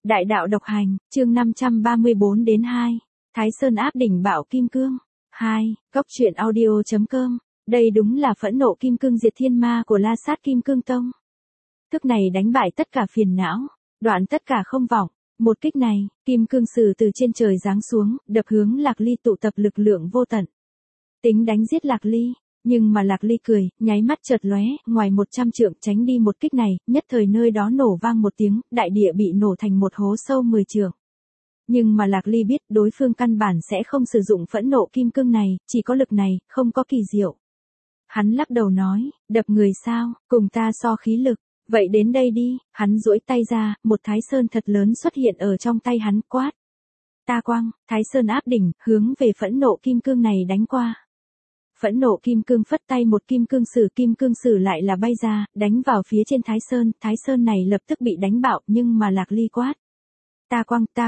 Đại đạo độc hành, chương 534 đến 2. Thái Sơn áp đỉnh bạo kim cương. 2. Cốc truyện audio.com. Đây đúng là phẫn nộ kim cương diệt thiên ma của La Sát Kim Cương Tông. Thức này đánh bại tất cả phiền não, đoạn tất cả không vọng. Một kích này, kim cương sử từ trên trời giáng xuống, đập hướng Lạc Ly tụ tập lực lượng vô tận. Tính đánh giết Lạc Ly. Nhưng mà Lạc Ly cười, nháy mắt chợt lóe, ngoài 100 trượng tránh đi một kích này, nhất thời nơi đó nổ vang một tiếng, đại địa bị nổ thành một hố sâu 10 trượng. Nhưng mà Lạc Ly biết đối phương căn bản sẽ không sử dụng phẫn nộ kim cương này, chỉ có lực này, không có kỳ diệu. Hắn lắc đầu nói, đập người sao, cùng ta so khí lực, vậy đến đây đi, hắn duỗi tay ra, một thái sơn thật lớn xuất hiện ở trong tay hắn, quát. Ta quăng, thái sơn áp đỉnh, hướng về phẫn nộ kim cương này đánh qua. Phẫn nộ kim cương phất tay một kim cương sử lại là bay ra, đánh vào phía trên thái sơn này lập tức bị đánh bạo, nhưng mà Lạc Ly quát. Ta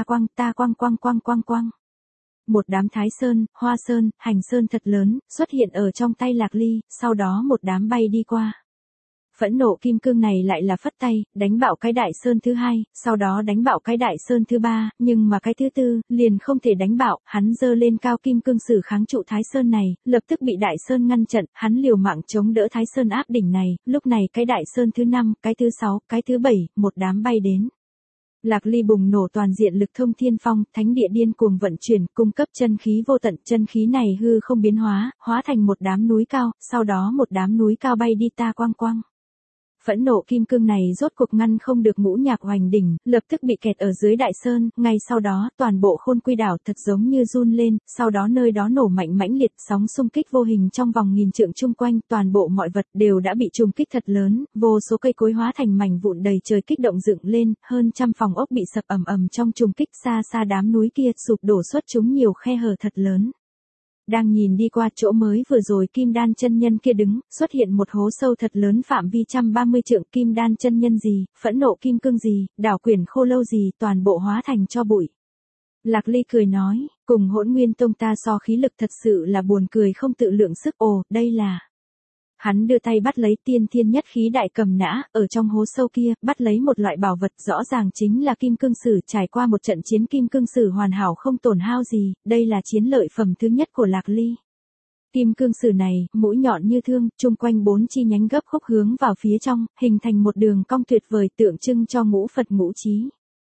quăng. Một đám thái sơn, hoa sơn, hành sơn thật lớn, xuất hiện ở trong tay Lạc Ly, sau đó một đám bay đi qua. Phẫn nộ kim cương này lại là phất tay, đánh bạo cái đại sơn thứ hai, sau đó đánh bạo cái đại sơn thứ ba, nhưng mà cái thứ tư, liền không thể đánh bạo, hắn giơ lên cao kim cương sử kháng trụ thái sơn này, lập tức bị đại sơn ngăn trận, hắn liều mạng chống đỡ thái sơn áp đỉnh này, lúc này cái đại sơn thứ năm, cái thứ sáu, cái thứ bảy, một đám bay đến. Lạc Ly bùng nổ toàn diện lực thông thiên phong, thánh địa điên cuồng vận chuyển, cung cấp chân khí vô tận, chân khí này hư không biến hóa, hóa thành một đám núi cao, sau đó một đám núi cao bay đi ta quăng. Phẫn nộ kim cương này rốt cuộc ngăn không được ngũ nhạc hoành đỉnh, lập tức bị kẹt ở dưới đại sơn, ngay sau đó toàn bộ khôn quy đảo thật giống như run lên, sau đó nơi đó nổ mạnh mãnh liệt, sóng xung kích vô hình trong vòng nghìn trượng chung quanh, toàn bộ mọi vật đều đã bị trùng kích thật lớn, vô số cây cối hóa thành mảnh vụn đầy trời kích động dựng lên, hơn trăm phòng ốc bị sập ầm ầm trong trùng kích, xa xa đám núi kia sụp đổ xuất chúng nhiều khe hở thật lớn. Đang nhìn đi qua chỗ mới vừa rồi Kim Đan chân nhân kia đứng, xuất hiện một hố sâu thật lớn phạm vi 130 trượng. Kim Đan chân nhân gì, phẫn nộ kim cương gì, đảo quyển khô lâu gì, toàn bộ hóa thành cho bụi. Lạc Ly cười nói, cùng Hỗn Nguyên Tông ta so khí lực thật sự là buồn cười không tự lượng sức. Ồ, đây là... Hắn đưa tay bắt lấy tiên thiên nhất khí đại cầm nã, ở trong hố sâu kia, bắt lấy một loại bảo vật rõ ràng chính là kim cương sử, trải qua một trận chiến kim cương sử hoàn hảo không tổn hao gì, đây là chiến lợi phẩm thứ nhất của Lạc Ly. Kim cương sử này, mũi nhọn như thương, chung quanh 4 chi nhánh gấp khúc hướng vào phía trong, hình thành một đường cong tuyệt vời tượng trưng cho ngũ Phật ngũ trí.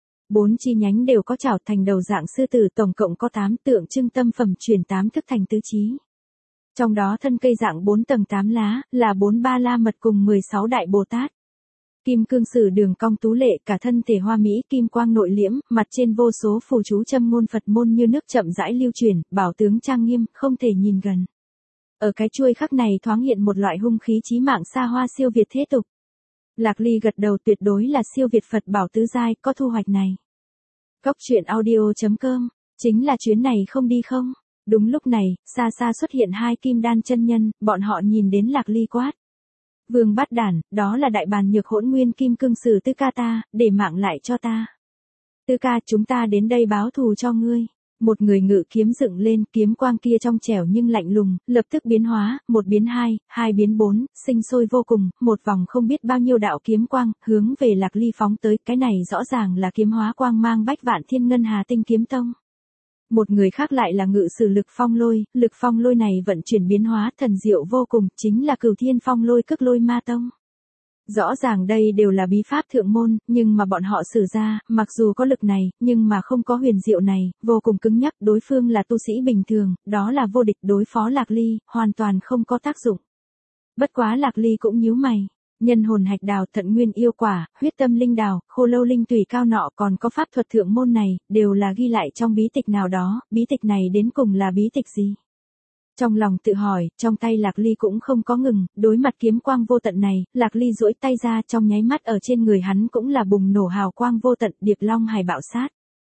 4 chi nhánh đều có chảo thành đầu dạng sư tử, tổng cộng có 8 tượng trưng tâm phẩm chuyển 8 thức thành tứ trí. Trong đó thân cây dạng 4 tầng 8 lá, là 4 ba la mật cùng 16 đại Bồ Tát. Kim cương sử đường cong tú lệ, cả thân thể hoa mỹ, kim quang nội liễm, mặt trên vô số phù chú châm ngôn Phật môn như nước chậm rãi lưu truyền, bảo tướng trang nghiêm, không thể nhìn gần. Ở cái chuôi khắc này thoáng hiện một loại hung khí chí mạng xa hoa siêu việt thế tục. Lạc Ly gật đầu, tuyệt đối là siêu việt Phật bảo tứ giai, có thu hoạch này. Cốc truyện audio.com, chính là chuyến này không đi không? Đúng lúc này, xa xa xuất hiện 2 kim đan chân nhân, bọn họ nhìn đến Lạc Ly quát. Vương Bát Đản, đó là đại bàn nhược hỗn nguyên kim cương sử Tư Ca ta, để mạng lại cho ta. Tư Ca, chúng ta đến đây báo thù cho ngươi. Một người ngự kiếm dựng lên, kiếm quang kia trong trẻo nhưng lạnh lùng, lập tức biến hóa, 1 biến 2, 2 biến 4, sinh sôi vô cùng, một vòng không biết bao nhiêu đạo kiếm quang, hướng về Lạc Ly phóng tới, cái này rõ ràng là kiếm hóa quang mang bách vạn thiên ngân hà tinh kiếm tông. Một người khác lại là ngự sử lực phong lôi này vận chuyển biến hóa thần diệu vô cùng, chính là Cửu Thiên Phong Lôi Cức Lôi Ma Tông. Rõ ràng đây đều là bí pháp thượng môn, nhưng mà bọn họ sử ra, mặc dù có lực này, nhưng mà không có huyền diệu này, vô cùng cứng nhắc, đối phương là tu sĩ bình thường, đó là vô địch, đối phó Lạc Ly, hoàn toàn không có tác dụng. Bất quá Lạc Ly cũng nhíu mày. Nhân hồn hạch đào, thận nguyên yêu quả, huyết tâm linh đào, khô lâu linh tùy cao nọ, còn có pháp thuật thượng môn này, đều là ghi lại trong bí tịch nào đó, bí tịch này đến cùng là bí tịch gì? Trong lòng tự hỏi, trong tay Lạc Ly cũng không có ngừng, đối mặt kiếm quang vô tận này, Lạc Ly duỗi tay ra, trong nháy mắt ở trên người hắn cũng là bùng nổ hào quang vô tận, điệp long hải bạo sát.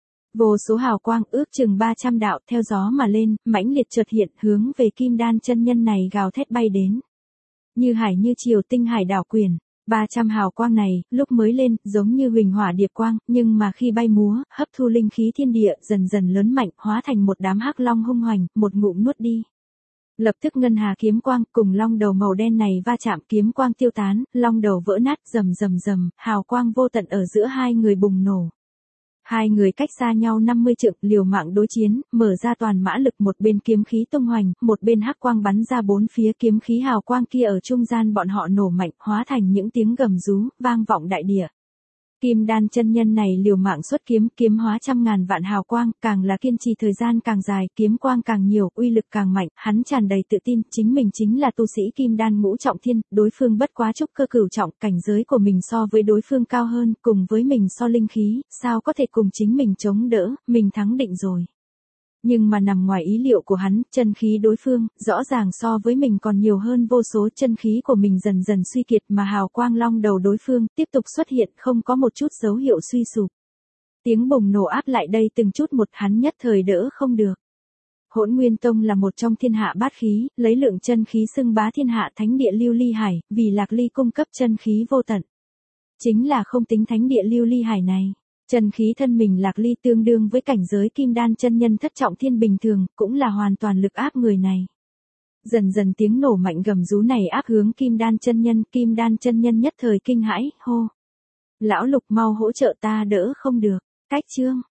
Vô số hào quang ước chừng 300 đạo theo gió mà lên, mãnh liệt chợt hiện, hướng về Kim Đan chân nhân này gào thét bay đến. Như hải như triều tinh hải đảo quyền, 300 hào quang này, lúc mới lên, giống như huỳnh hỏa điệp quang, nhưng mà khi bay múa, hấp thu linh khí thiên địa, dần dần lớn mạnh, hóa thành một đám hắc long hung hoành, một ngụm nuốt đi. Lập tức ngân hà kiếm quang, cùng long đầu màu đen này va chạm, kiếm quang tiêu tán, long đầu vỡ nát, rầm, hào quang vô tận ở giữa hai người bùng nổ. Hai người cách xa nhau 50 trượng, liều mạng đối chiến, mở ra toàn mã lực, một bên kiếm khí tung hoành, một bên hắc quang bắn ra bốn phía, kiếm khí hào quang kia ở trung gian bọn họ nổ mạnh, hóa thành những tiếng gầm rú, vang vọng đại địa. Kim Đan chân nhân này liều mạng xuất kiếm, kiếm hóa trăm ngàn vạn hào quang, càng là kiên trì thời gian càng dài, kiếm quang càng nhiều, uy lực càng mạnh, hắn tràn đầy tự tin, chính mình chính là tu sĩ Kim Đan ngũ trọng thiên, đối phương bất quá trúc cơ cửu trọng, cảnh giới của mình so với đối phương cao hơn, cùng với mình so linh khí, sao có thể cùng chính mình chống đỡ, mình thắng định rồi. Nhưng mà nằm ngoài ý liệu của hắn, chân khí đối phương, rõ ràng so với mình còn nhiều hơn vô số, chân khí của mình dần dần suy kiệt mà hào quang long đầu đối phương tiếp tục xuất hiện, không có một chút dấu hiệu suy sụp. Tiếng bùng nổ áp lại đây từng chút một, hắn nhất thời đỡ không được. Hỗn Nguyên Tông là một trong thiên hạ bát khí, lấy lượng chân khí xưng bá thiên hạ, thánh địa Lưu Ly Hải, vì Lạc Ly cung cấp chân khí vô tận. Chính là không tính thánh địa Lưu Ly Hải này. Chân khí thân mình Lạc Ly tương đương với cảnh giới Kim Đan chân nhân thất trọng thiên bình thường, cũng là hoàn toàn lực áp người này. Dần dần tiếng nổ mạnh gầm rú này áp hướng Kim Đan chân nhân nhất thời kinh hãi, hô. Lão Lục mau hỗ trợ ta, đỡ không được. Cách chương.